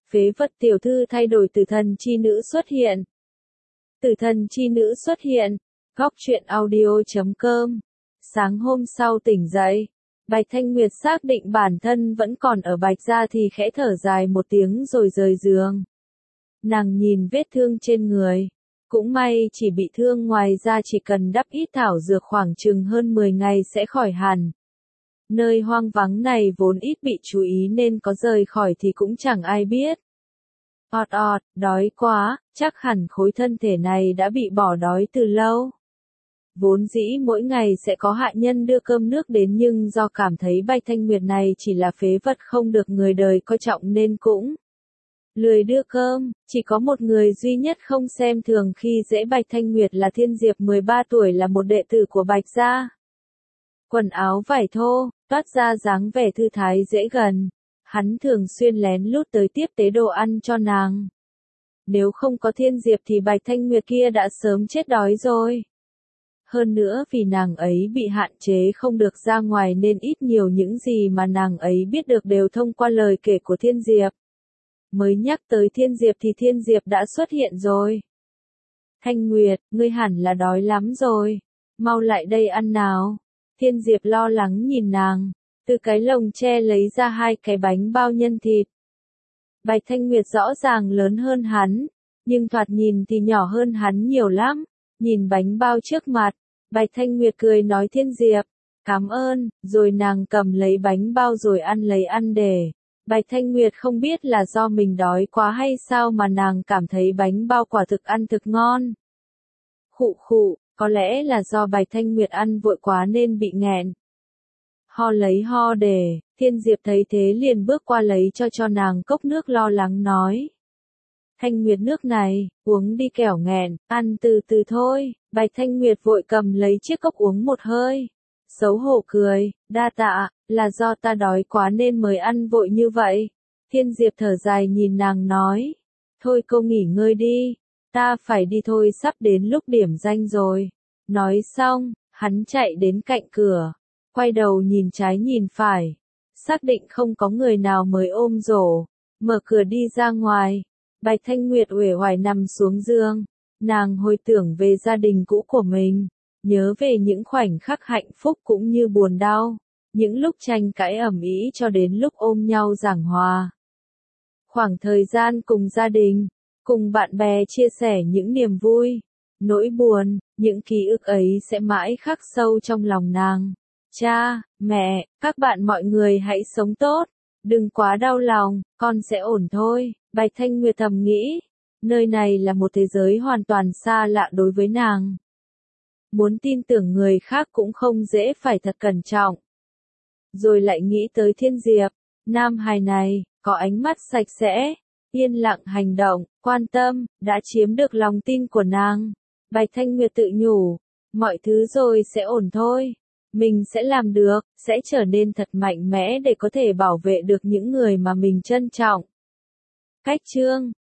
Phế vật tiểu thư thay đổi tử thần chi nữ xuất hiện. Tử thần chi nữ xuất hiện. Góc truyện audio.com. Sáng hôm sau tỉnh dậy, Bạch Thanh Nguyệt xác định bản thân vẫn còn ở Bạch gia thì khẽ thở dài một tiếng rồi rời giường. Nàng nhìn vết thương trên người. Cũng may chỉ bị thương, ngoài ra chỉ cần đắp ít thảo dược khoảng chừng hơn 10 ngày sẽ khỏi hẳn. Nơi hoang vắng này vốn ít bị chú ý nên có rời khỏi thì cũng chẳng ai biết. Đói quá, chắc hẳn khối thân thể này đã bị bỏ đói từ lâu. Vốn dĩ mỗi ngày sẽ có hạ nhân đưa cơm nước đến, nhưng do cảm thấy Bạch Thanh Nguyệt này chỉ là phế vật không được người đời coi trọng nên cũng lười đưa cơm. Chỉ có một người duy nhất không xem thường khi dễ Bạch Thanh Nguyệt là Thiên Diệp, 13 tuổi, là một đệ tử của Bạch gia. Quần áo vải thô, toát ra dáng vẻ thư thái dễ gần. Hắn thường xuyên lén lút tới tiếp tế đồ ăn cho nàng. Nếu không có Thiên Diệp thì Bạch Thanh Nguyệt kia đã sớm chết đói rồi. Hơn nữa vì nàng ấy bị hạn chế không được ra ngoài nên ít nhiều những gì mà nàng ấy biết được đều thông qua lời kể của Thiên Diệp. Mới nhắc tới Thiên Diệp thì Thiên Diệp đã xuất hiện rồi. Thanh Nguyệt, ngươi hẳn là đói lắm rồi. Mau lại đây ăn nào. Thiên Diệp lo lắng nhìn nàng. Từ cái lồng tre lấy ra 2 cái bánh bao nhân thịt. Bạch Thanh Nguyệt rõ ràng lớn hơn hắn, nhưng thoạt nhìn thì nhỏ hơn hắn nhiều lắm. Nhìn bánh bao trước mặt, Bạch Thanh Nguyệt cười nói Thiên Diệp, cảm ơn, rồi nàng cầm lấy bánh bao rồi ăn lấy ăn để. Bạch Thanh Nguyệt không biết là do mình đói quá hay sao mà nàng cảm thấy bánh bao quả thực ăn thực ngon. Có lẽ là do Bạch Thanh Nguyệt ăn vội quá nên bị nghẹn. Ho lấy ho để, Thiên Diệp thấy thế liền bước qua lấy cho nàng cốc nước, lo lắng nói. Thanh Nguyệt, nước này, uống đi kẻo nghẹn, ăn từ từ thôi. Bạch Thanh Nguyệt vội cầm lấy chiếc cốc uống một hơi. Xấu hổ cười, đa tạ, là do ta đói quá nên mới ăn vội như vậy. Thiên Diệp thở dài nhìn nàng nói. Thôi cô nghỉ ngơi đi, ta phải đi thôi, sắp đến lúc điểm danh rồi. Nói xong, hắn chạy đến cạnh cửa, quay đầu nhìn trái nhìn phải. Xác định không có người nào mới ôm rổ, mở cửa đi ra ngoài. Bạch Thanh Nguyệt uể oải nằm xuống giường, nàng hồi tưởng về gia đình cũ của mình, nhớ về những khoảnh khắc hạnh phúc cũng như buồn đau, những lúc tranh cãi ầm ĩ cho đến lúc ôm nhau giảng hòa. Khoảng thời gian cùng gia đình, cùng bạn bè chia sẻ những niềm vui, nỗi buồn, những ký ức ấy sẽ mãi khắc sâu trong lòng nàng. Cha, mẹ, các bạn mọi người hãy sống tốt, đừng quá đau lòng, con sẽ ổn thôi. Bạch Thanh Nguyệt thầm nghĩ, nơi này là một thế giới hoàn toàn xa lạ đối với nàng. Muốn tin tưởng người khác cũng không dễ, phải thật cẩn trọng. Rồi lại nghĩ tới Thiên Diệp, nam hài này, có ánh mắt sạch sẽ, yên lặng hành động, quan tâm, đã chiếm được lòng tin của nàng. Bạch Thanh Nguyệt tự nhủ, mọi thứ rồi sẽ ổn thôi. Mình sẽ làm được, sẽ trở nên thật mạnh mẽ để có thể bảo vệ được những người mà mình trân trọng. Cách chương